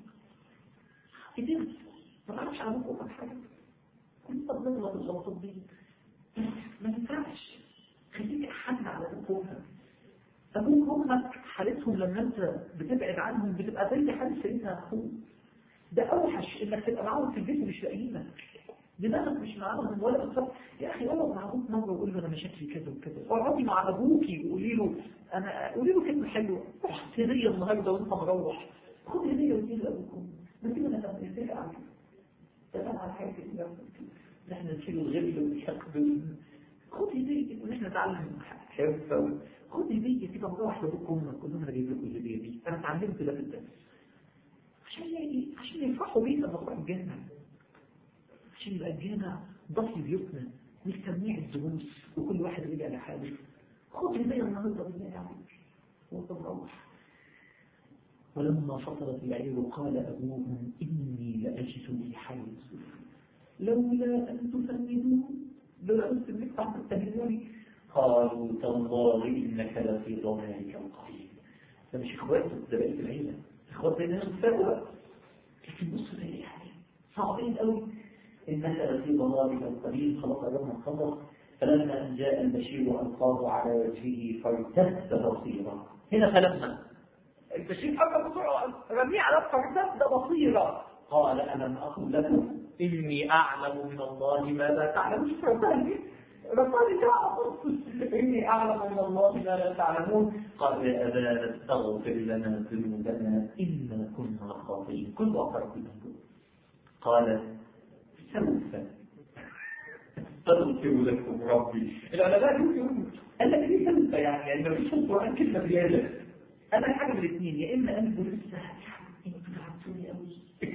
كتير ما تعرفش على ابوك ولا حاجه، كل طب نغلط الغلطات دي ما ينفعش. خليك حد على ابوك وامك. ابوك وامك حالتهم لما انت بتبعد عنهم بتبقى زي حال سيدنا يعقوب. ده اوحش انك تبقى معاهم في البيت ومش لاقيينك، دماغك مش معاهم ولا بتفكر. يا اخي اقعد مع ابوك مره وقول له انا مشاكلي كذا وكذا، اقعدي مع ابوكي وقولي له انا قولي له كلمه حلوه، رحت هديه النهارده وانت مروح خد هديه واديها لابوكم. ما تيجي انا نتفق على كده، اتفق على حاجه كده ان احنا نشيل الغل والحقد. خد هديه ونحن نتعلم حرفه. خد هديه كده نروح لابوك وامك قول لهم انا جايب لكم الهديه دي، انا اتعلمت ده في الدرس عشان ايه؟ عشان يفرحوا بينا لما نروح الجامع، عشان يبقى الجامع ضفي بيوتنا نستمع الدروس وكل واحد رجع لحاله. خد هديه النهارده بالله عليك وانت مروح. ولما فطرت العير قال ابوهم اني لاجد ريح يوسف لولا ان تفندون، لولا قلت انك تعرف تهدوني. قالوا تالله انك لفي ضلالك القديم. ده مش اخواتك، ده بقيه العيله، اخوات زي الناس بتفرقوا بقى. لكن بص زي يعني صعبين قوي. انك لفي ضلالك القديم. خلاص قربنا نخلص. فلما ان جاء البشير القاه على وجهه فارتد بصيرا. هنا فلما البشير حرك بسرعه رميه على الفرتد بصيرا قال الم اقل لكم اني اعلم من الله ما لا تعلمون. رسالة يعقوب إني أعلم من الله ما لا تعلمون. قال يا أبانا استغفر لنا ذنوبنا إنا كنا خاطئين. كل أقرأ بالذنوب. قال سوف استغفر لكم ربي. العلماء يقولون قال لك ليه سوف؟ يعني يعني ما فيش القرآن كلمة زيادة. أنا حاجة من الاثنين، يا إما قلبه لسه أنتوا تعبتوني قوي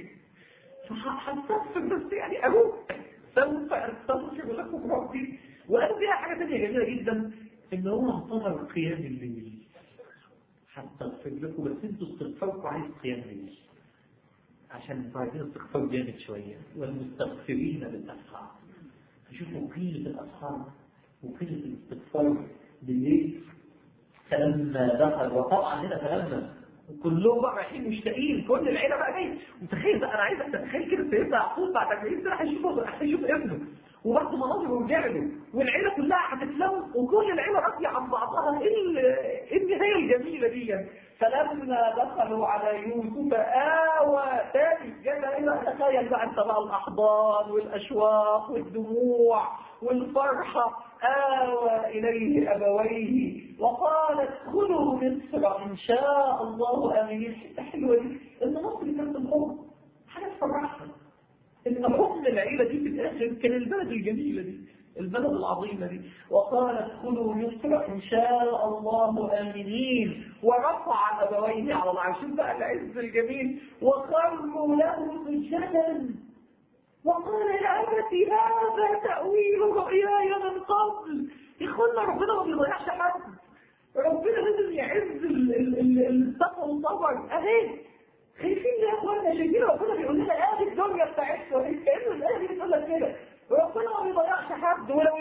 فهستغفر بس يعني أروح سوف استغفر لكم ربي. وقال فيها حاجة تانية جميلة جدا ان هو انتظر قيام الليل هستغفر لكم، بس انتوا استغفاركم عايز قيام الليل عشان انتوا عايزين استغفار جامد شوية. والمستغفرين بالاسحار. شوفوا قيمة الاسحار وقيمة الاستغفار بالليل. فلما دخل، وطبعا هنا فلما كلهم بقى رايحين مشتاقين، كل العيله بقى جايه. متخيل بقى، انا عايزك تتخيل كده سيدنا يعقوب بعد أربعين سنه هيشوف هيشوف ابنه وبعد مناظر ورجاله والعيله كلها هتتلم وكل العيله راضيه عن بعضها. ايه النهايه الجميله دي؟ فلما دخلوا على يوسف آوى تاني جدا. تخيل بقى انت بقى الاحضان والاشواق والدموع والفرحه. آوى إليه أبويه وقال ادخلوا مصر إن شاء الله آمنين. حتة حلوة دي إن مصر كانت الحب حاجة تفرحنا، إن حكم العيلة دي في الآخر كان البلد الجميلة دي، البلد العظيمة دي. وقال ادخلوا مصر إن شاء الله آمنين ورفع أبويه على العرش. بقى العز الجميل. وخروا له سجدا وقال يا أبتي هذا تأويل رؤياي من قبل. يا إخوانا ربنا ما بيضيعش حد، ربنا لازم يعز الثقة والصبر. أهي خايفين يا إخوانا، شايفين ربنا بيقول لنا آه الدنيا بتاعتنا، كأنه الآية دي بتقول لك كده. ربنا ما بيضيعش حد، ولو الدنيا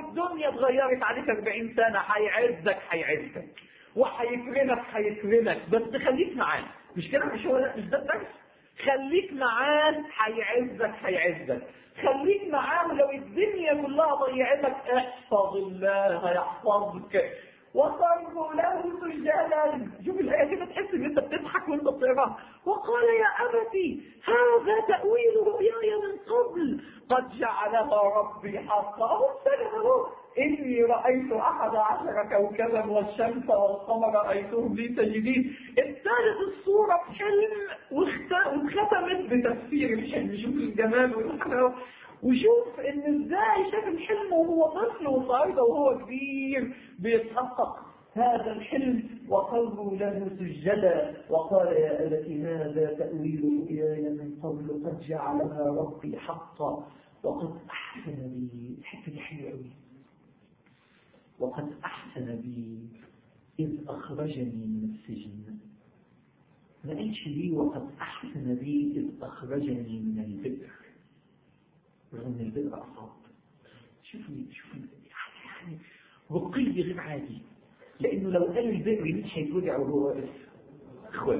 الدنيا اتغيرت عليك أربعين سنة، هيعزك هيعزك وهيكرمك هيكرمك، بس خليك معاه. مش كده؟ مش هو ده؟ مش ده الدرس؟ خليك معاه هيعزك هيعزك. خليك معاه ولو الدنيا كلها ضيعتك احفظ الله يحفظك. وصروا له سجدا. شوف الآية كده تحس ان انت بتضحك وانت بتقراها. وقال يا أبتي هذا تأويل رؤياي من قبل قد جعلها ربي حقا. اهو سجدوا إني رأيت أحد عشر كوكبا والشمس والقمر رأيتهم لي ساجدين. ابتدت الصورة بحلم وختمت بتفسير الحلم. شوف الجمال والحلاوة، وشوف ان ازاي شاف الحلم وهو طفل وصعيده وهو كبير بيتحقق هذا الحلم. وقالوا له سجدا وقال يا أبت هذا تأويل رؤياي من قبل قد جعلها ربي حقا وقد أحسن بي. الحته دي حلوه قوي. وقد أحسن بي إذ أخرجني من السجن. ما قالش لي وقد أحسن بي إذ أخرجني من البئر، رغم البئر أصاب. شوفوا شوفوا يعني رقي غير عادي، لأنه لو قال البئر مش هيتوجع وهو واقف اخوات.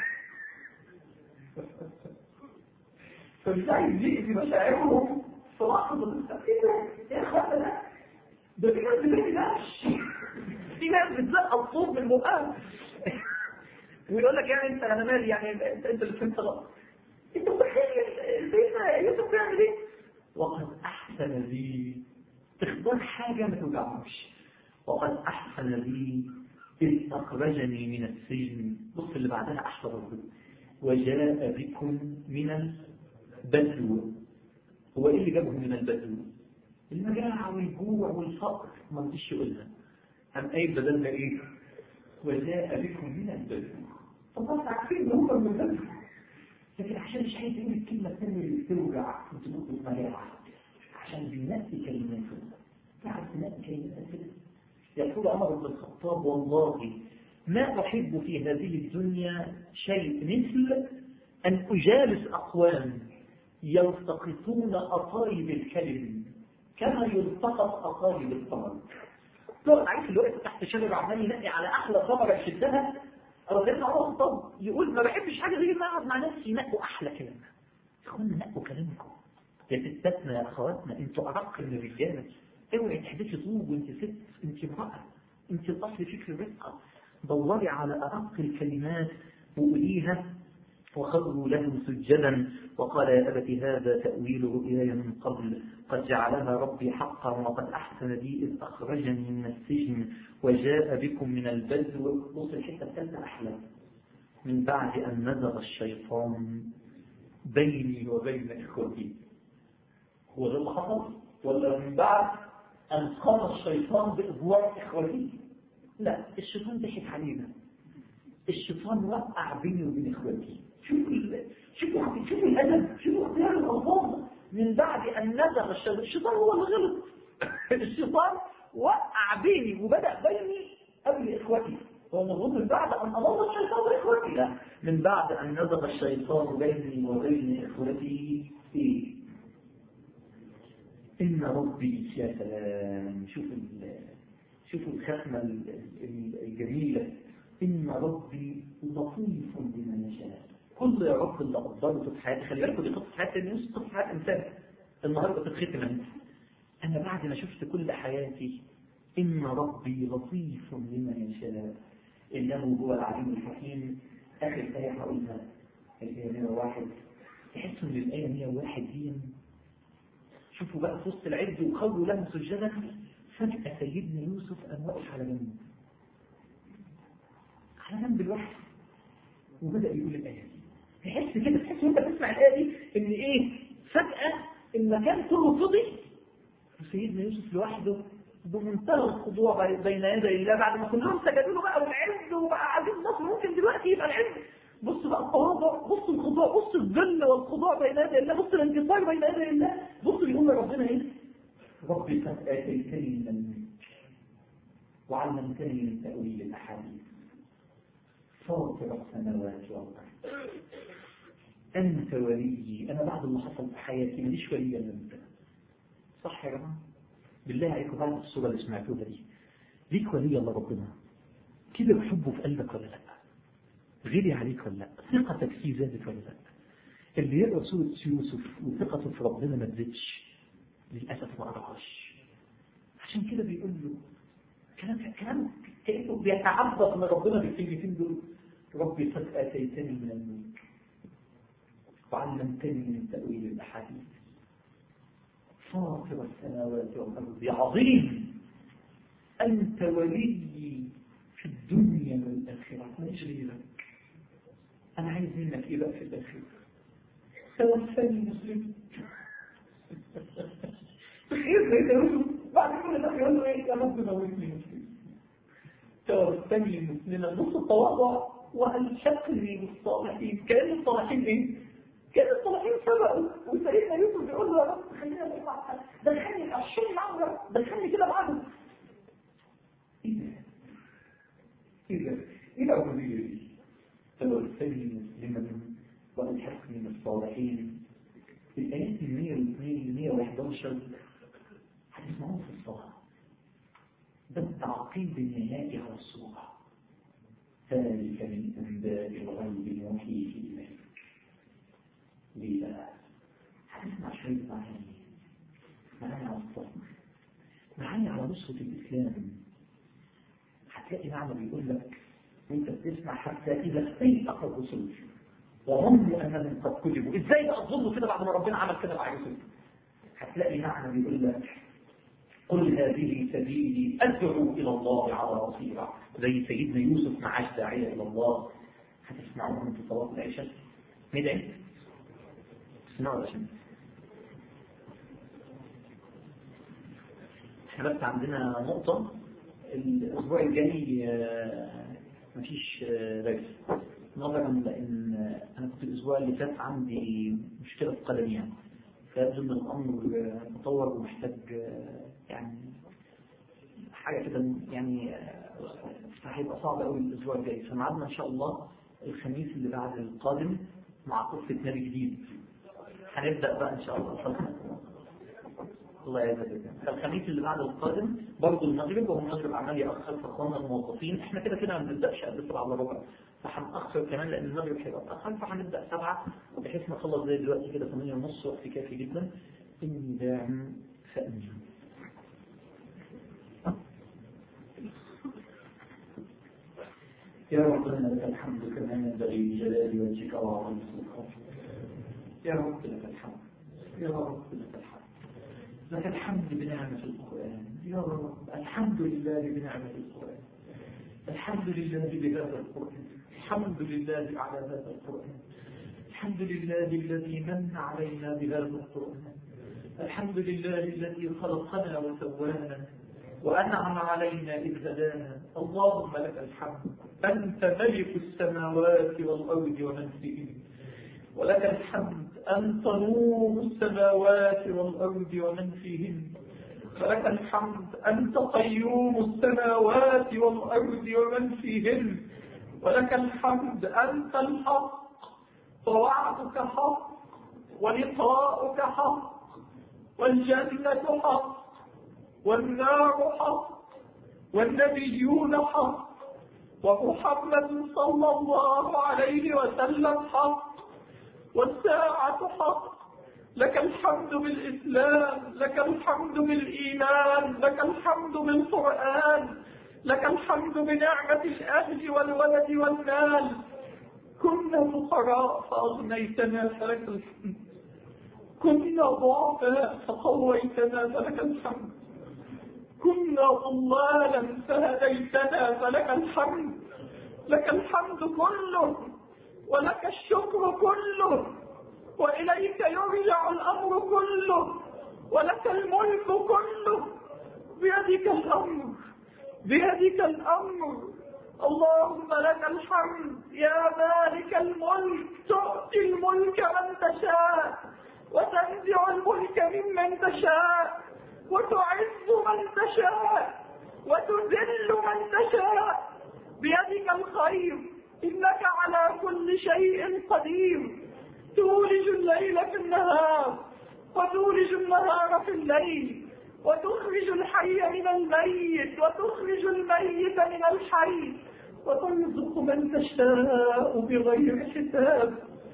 فمش عايز يأذي مشاعرهم في لحظة المستقبل. يا اخوانا ده في ناس بتقلقش، في ناس بتزق الصوت بالمقام ويقول لك يعني انت انا مالي، يعني انت انت اللي فهمت غلط. انت متخيل سيدنا يوسف بيعمل ايه؟ وقد احسن لي. تختار حاجه ما توجعهمش. وقد احسن لي اذ اخرجني من السجن. بص اللي بعدها احسن ربنا. وجاء بكم من البدو. هو ايه اللي جابهم من البدو؟ المجاعة والجوع والفقر. ما رضيش يقولها، قام قايل بدلنا ايه؟ وجاء بكم من البدو. طبعا عارفين ان هم من البدو، لكن عشان مش عايز يقول الكلمه الثانيه اللي بتوجع وتبقى مجاعة، عشان بينقي كلماته. تعرف تنقي كلمات كده. يقول عمر بن الخطاب والله ما احب في هذه الدنيا شيء مثل ان اجالس اقوام يلتقطون اطايب الكلم كما يلتقط أقارب الثمر. تقعد عايز الوقت تحت شجرة عمال ينقي على أحلى ثمرة يشدها. أو سيدنا عمر الخطاب يقول ما بحبش حاجة غير ما أقعد مع ناس ينقوا أحلى كلام. إخوانا نقوا كلامكم يا ستاتنا يا أخواتنا، أنتوا أرق من الرجالة. اوعي تحدثي طوب وأنت ست، أنت امرأة، أنت الأصل فيك الرقة. دوري على أرق الكلمات وقوليها. وخروا له سجدا وقال يا أبت هذا تأويل رؤياي من قبل قد جعلها ربي حقا وقد أحسن بي إذ أخرجني من السجن وجاء بكم من البدو. بص الحتة الثالثة أحلى. من بعد أن نزغ الشيطان بيني وبين إخوتي. هو ده اللي حصل؟ ولا من بعد أن قام الشيطان بإضواء إخوتي؟ لا، الشيطان ضحك علينا. الشيطان وقع بيني وبين إخوتي. شوفوا شوفوا شوفوا الأدب، شوفوا اختيار الألفاظ. من بعد أن نزغ الشيطان، الشيطان هو اللي غلط. الشيطان وقع بيني وبدأ بيني قبل إخوتي. ونقول من بعد أن أضل الشيطان إخوتي، لا، من بعد أن نزغ الشيطان بيني وبين إخوتي إيه؟ إن ربي يا سلام. شوفوا شوفوا الختمة الجميلة. إن ربي لطيف بما يشاء. كل يا رب اللي قدرته في حياتي. خلي بالكم دي قصة حياة الناس، قصة حياة إنسان. النهارده بتتختم أنت. أنا بعد ما شفت كل حياتي إن ربي لطيف بما يشاء إنه هو العليم الحكيم. آخر آية هقولها الآية مئة وواحد. تحسوا إن الآية مئة وواحد دي شوفوا بقى في وسط العد وخروا له سجدا. فجأة سيدنا يوسف قام واقف على جنبه، على جنب الوحي، وبدأ يقول الآية دي. تحس كده، تحس وانت بتسمع الآية دي إن إيه؟ فجأة المكان كله فضي وسيدنا يوسف لوحده بمنتهى الخضوع بين يدي الله بعد ما كلهم سجدوا له بقى والعز وبقى عزيز مصر. ممكن دلوقتي يبقى العز. بص بقى التواضع، بص الخضوع، بص الذل والخضوع بين يدي الله، بص الانكسار بين يدي الله. بص بيقول لربنا ايه؟ ربي قد آتيتني من الملك وعلمتني من تأويل الأحاديث فاطر السماوات والأرض أنت وليي. أنا بعد اللي حصل في حياتي ماليش ولي إلا أنت. صح يا جماعة؟ بالله عليكم بعد الصورة اللي سمعتوها دي، ليك ولي الله ربنا كده بحبه في قلبك ولا لا؟ غيري عليك ولا لا؟ ثقتك فيه زادت ولا لا؟ اللي يقرأ سورة يوسف وثقته في ربنا ما تزيدش للأسف ما قرأهاش. عشان كده بيقول له كلام كلام كأنه بيتعبد من ربنا بالكلمتين دول. ربي قد آتيتني من الملك وعلمتني من تأويل الأحاديث فاطر السماوات والأرض عظيم أنت ولي في الدنيا والآخرة مش غيرك. أنا عايز منك إيه بقى في الآخرة؟ توفاني مسلم. تخيل زي ده بعد كل ده يقول له إيه يا رب موتني مسلم. توفاني مسلما نص التواضع وألحقني بالصالحين. كأن الصالحين إيه؟ كأن الصالحين سبقوا وسيدنا يوسف بيقول له يا رب خلينا نسمع دخلني عشرين مرة دخلني كده بعده. إيه إيه إيه العبودية دي؟ توفاني مسلما وألحقني بالصالحين. الآيات من مية واثنين ل مية وأحد عشر هتسمعوها في الصلاة. ده التعقيد النهائي على الصورة. ذلك من أنباء الغيب نوحيه إليك. ليه بقى؟ هتسمع شوية معاني معاني على الصبر، معاني على نصرة الإسلام. هتلاقي معنى بيقول لك وانت بتسمع حتى إذا استيقظ الرسل وظنوا أنهم قد كذبوا. إزاي بقى تظنوا كده بعد ما ربنا عمل كده مع يوسف؟ هتلاقي معنى بيقول لك قل هذه سبيلي أدعو إلى الله على بصيرة، زي سيدنا يوسف معاش داعية إلى الله. هتسمعوهم في صلاة العشاء ندعي اسمعوا العشاء. احنا بس عندنا نقطة، الأسبوع الجاي مفيش درس نظرا لأن أنا كنت الأسبوع اللي فات عندي مشكلة في قدمي يعني، فيبدو أن الأمر مطور ومحتاج يعني حاجة كده يعني هيبقى صعب قوي الأسبوع الجاي. فمعادنا إن شاء الله الخميس اللي بعد القادم مع قصة نبي جديد. هنبدأ بقى إن شاء الله الله يجزاك. فالخميس اللي بعد القادم برضه المغرب، وهو المغرب عمال يأخر في اخواننا الموظفين. احنا كده كده ما بنبدأش قبل سبعة الا ربع، فهنأخر كمان لأن المغرب هيبقى متأخر، فهنبدأ سبعة بحيث نخلص زي دلوقتي كده ثمانية ونص، وقت كافي جدا. إني داعم فأمين. يا ربنا لك الحمد كما ينبغي لجلال وجهك وعظيم سلطانك. يا رب لك الحمد، يا رب لك الحمد، لك الحمد بنعمة القرآن. يا رب الحمد لله بنعمة القرآن، الحمد لله بهذا القرآن، الحمد لله على هذا القرآن، الحمد لله الذي من علينا بهذا القرآن، الحمد لله الذي خلقنا وسوانا وأنعم علينا إذ هدانا. اللهم لك الحمد، أنت ملك السماوات والأرض ومن فيهن، ولك الحمد أنت نور السماوات والأرض ومن فيهن، ولك الحمد أنت قيوم السماوات والأرض ومن فيهن، ولك الحمد أنت الحق ووعدك حق ولقاؤك حق والجنة حق والنار حق والنبيون حق ومحمد صلى الله عليه وسلم حق والساعة حق. لك الحمد بالإسلام، لك الحمد بالإيمان، لك الحمد بالقرآن، لك الحمد بنعمة الأهل والولد والمال. كنا فقراء فأغنيتنا فلك الحمد، كنا ضعفاء فقويتنا فلك الحمد، كنا ضلالا فهديتنا فلك الحمد. لك الحمد كله ولك الشكر كله وإليك يرجع الأمر كله ولك الملك كله. بيدك الأمر، بيدك الأمر. اللهم لك الحمد يا مالك الملك، تؤتي الملك من تشاء وتنزع الملك ممن تشاء وتعز من تشاء وتذل من تشاء. بيدك الخير، إنك على كل شيء قدير. تولج الليل في النهار وتولج النهار في الليل وتخرج الحي من الميت وتخرج الميت من الحي وترزق من تشاء بغير حساب.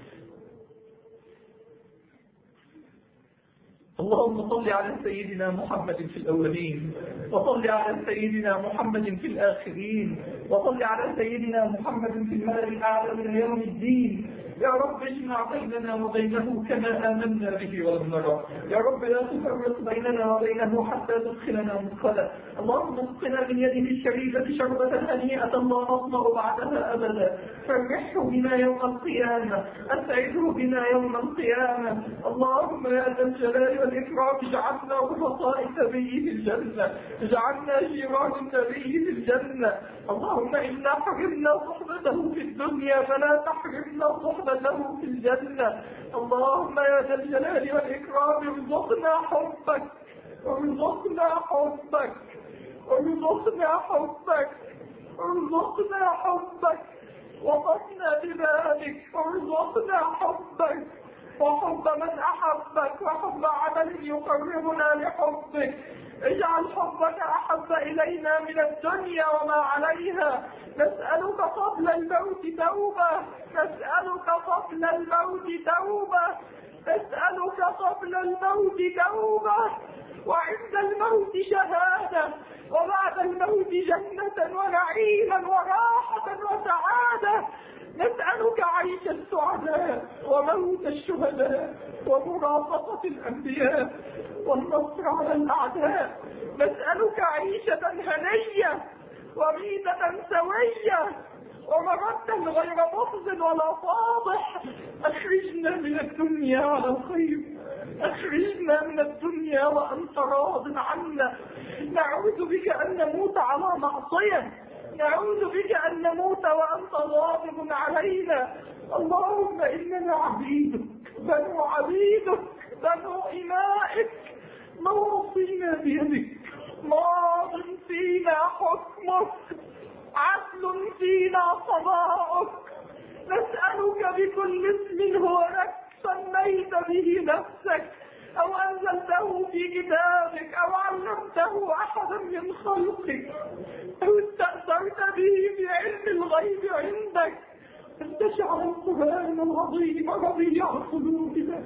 اللهم صل على سيدنا محمد في الأولين، وصل على سيدنا محمد في الآخرين، وصل على سيدنا محمد في الملأ الأعلى من يوم الدين. يا رب اجمع بيننا وبينه كما آمنا به ولم نره. يا رب لا تفرق بيننا وبينه حتى تدخلنا مدخلا. اللهم اسقنا من يده الشريفة شربة هنيئة لا نظمأ بعدها أبدا. فرحه بنا يوم القيامة، أسعده بنا يوم القيامة. اللهم يا ذا الجلال والإكرام اجعلنا رفقاء النبي في الجنة، اجعلنا جيران النبي في الجنة. اللهم إنا حرمنا صحبته في الدنيا فلا تحرمنا صحبته له في الجنة. اللهم يا ذا الجلال والإكرام ارزقنا حبك، ارزقنا حبك، ارزقنا حبك، ارزقنا حبك، وقفنا ببابك. ارزقنا حبك وحب من أحبك وحب عمل يقربنا لحبك. اجعل حبك أحب إلينا من الدنيا وما عليها. نسألك قبل الموت توبة، نسألك قبل الموت توبة، نسألك قبل الموت توبة، وعند الموت شهادة، وبعد الموت جنة ونعيما وراحة وسعادة. نسألك عيش السعداء وموت الشهداء ومرافقة الأنبياء والنصر على الأعداء. نسألك عيشة هنية وميتة سوية ومردا غير مخزن ولا فاضح. أخرجنا من الدنيا على خير، أخرجنا من الدنيا وأنت راض عنا. نعوذ بك أن نموت على معصية، نعوذ بك أن نموت وأنت غاضب علينا. اللهم إننا عبيدك، بنو عبيدك، بنو إمائك، نواصينا بيدك، ماض فينا حكمك، عدل فينا قضاؤك. نسألك بكل اسم هو لك سميت به نفسك أو أنزلته في كتابك أو علمته أحدا من خلقك أو استأثرت به في علم الغيب عندك، أن تجعل القرآن العظيم ربيع قلوبنا،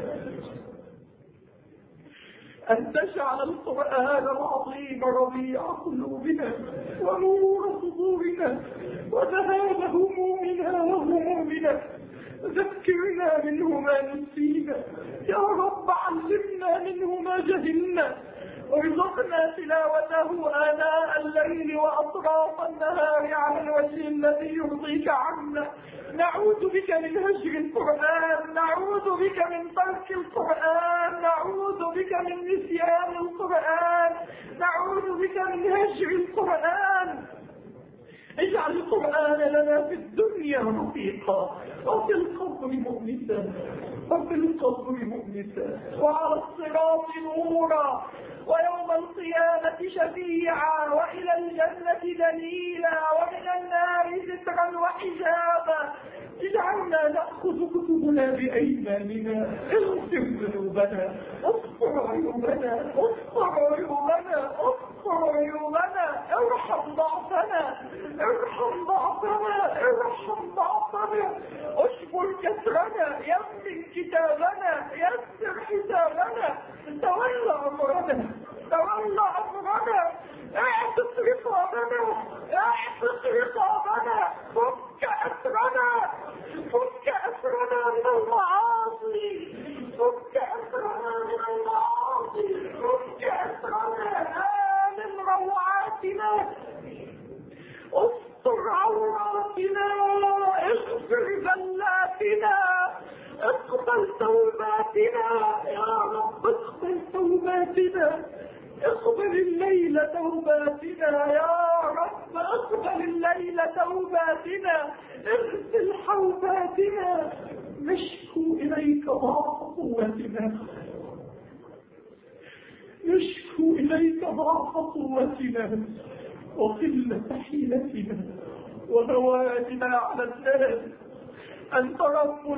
أن تجعل القرآن العظيم ربيع قلوبنا ونور صدورنا وذهاب همومنا وهمومنا. ذكرنا منه ما نسينا، يا رب علمنا منه ما جهلنا، وارزقنا تلاوته آناء الليل وأطراف النهار على الوجه الذي يرضيك عنا. نعوذ بك من هجر القرآن، نعوذ بك من ترك القرآن، نعوذ بك من نسيان القرآن، نعوذ بك من هجر القرآن. اجعل القرآن لنا في الدنيا رفيقا، وفي القبر مؤنسا، وفي القبر مؤنسا، وعلى الصراط نورا، ويوم القيامة شفيعا، وإلى الجنة دليلا، ومن النار سترا وحجابا. اجعلنا نأخذ كتبنا بأيماننا. اغفر ذنوبنا، اغفر عيوبنا، اغفر عيوبنا، اغفر عيوبنا، ارحم ضعفنا، ارحم ضعفنا، ارحم ضعفنا، اشكر كسرنا، يمن كتابنا، يسر حسابنا، تولى امرنا، تولى امرنا، اعتق رقابنا، اعتق رقابنا، فك اسرنا، فك اسرنا من المعاصي، فك اسرنا من المعاصي، فك اسرنا، آمن روعاتنا، استر عوراتنا، اغفر ذلاتنا، اقبل توباتنا يا رب، اقبل توباتنا، اقبل الليل توباتنا يا رب، اقبل الليل توباتنا، اغسل حوباتنا. نشكو اليك ضعف قوتنا، نشكو اليك ضعف قوتنا وقلة حيلتنا وهواننا على الناس. أنت رب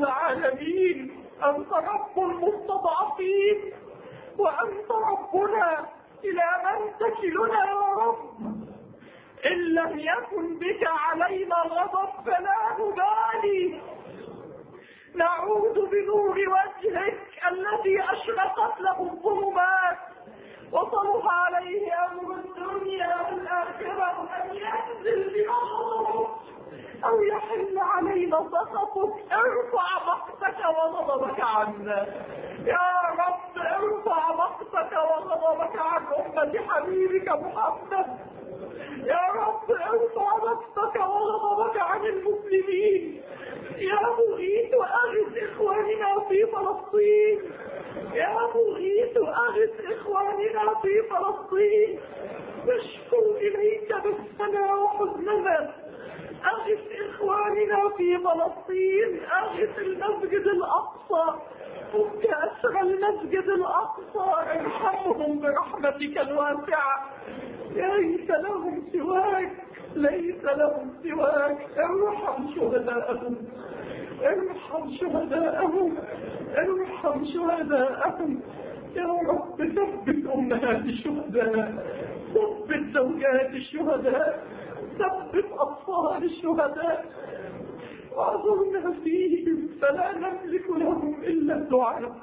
العالمين، أنت رب المستضعفين، وأنت ربنا، إلى من تكلنا يا رب؟ إن لم يكن بك علينا غضب فلا نبالي، نعوذ بنور وجهك الذي أشرقت له الظلمات وصلح عليه أمر الدنيا والآخرة أن ينزل بغضبك أو يحل علينا سخطك. ارفع مقتك وغضبك عنا يا رب، ارفع مقتك وغضبك عن أمة حبيبك محمد يا رب، ارفع مقتك وغضبك عن المسلمين يا مغيث أغث إخواننا في فلسطين، يا مغيث أغث إخواننا في فلسطين، نشكو إليك بثنا وحزننا، أغث إخواننا في فلسطين، أغث المسجد الأقصى، فك أسر المسجد الأقصى، ارحمهم برحمتك الواسعة، ليس لهم سواك، ليس لهم سواك، ارحم شهداءهم، ارحم شهداءهم، ارحم شهداءهم يا رب. ثبت أمهات الشهداء، ثبت زوجات الشهداء، ثبت أطفال الشهداء، واعذرنا فيهم فلا نملك لهم إلا الدعاء.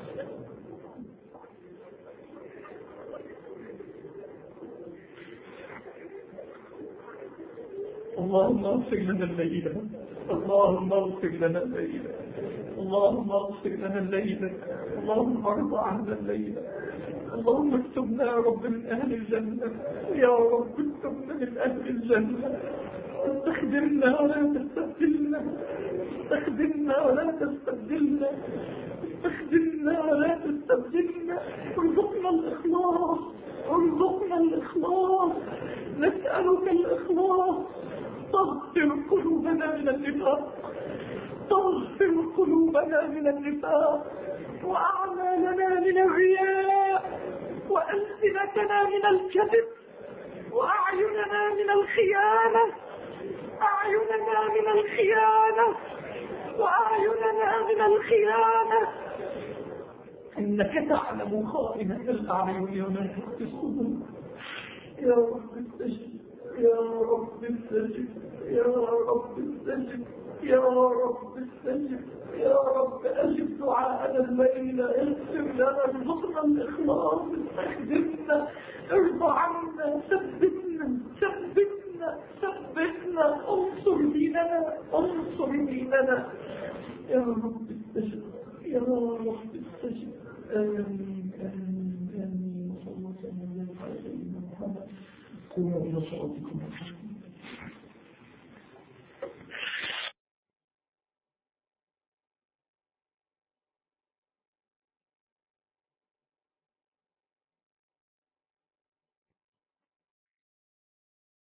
اللهم اغفر لنا الليلة، اللهم اغفر لنا الليلة، اللهم اغفر لنا الليلة، اللهم ارضى عنا الليلة، اللهم اكتبنا يا رب من أهل الجنة، يا رب اكتبنا من أهل الجنة، استخدمنا ولا تستبدلنا، استخدمنا ولا تستبدلنا، استخدمنا ولا تستبدلنا، ارزقنا الإخلاص، ارزقنا الإخلاص، نسألك الإخلاص. طهر قلوبنا من النفاق، طهر قلوبنا من النفاق، وأعمالنا من الرياء، وألسنتنا من الكذب، وأعيننا من الخيانة، أعيننا من الخيانة، وأعيننا من الخيانة، إنك تعلم خائنة الأعين وما تخفي الصدور. يا رب استجب، يا رب استجب، يا رب استجب، يا رب استجب، يا رب أجب دعاءنا الليلة، اغفر لنا، ارزقنا الإخلاص، استخدمنا، ارضى عنا، ثبتنا ثبتنا ثبتنا، انصر ديننا، انصر ديننا يا رب استجب، يا رب استجب. آمين آمين آمين. صلى الله عليه وسلم على سيدنا محمد. قوموا إلى صلاتكم.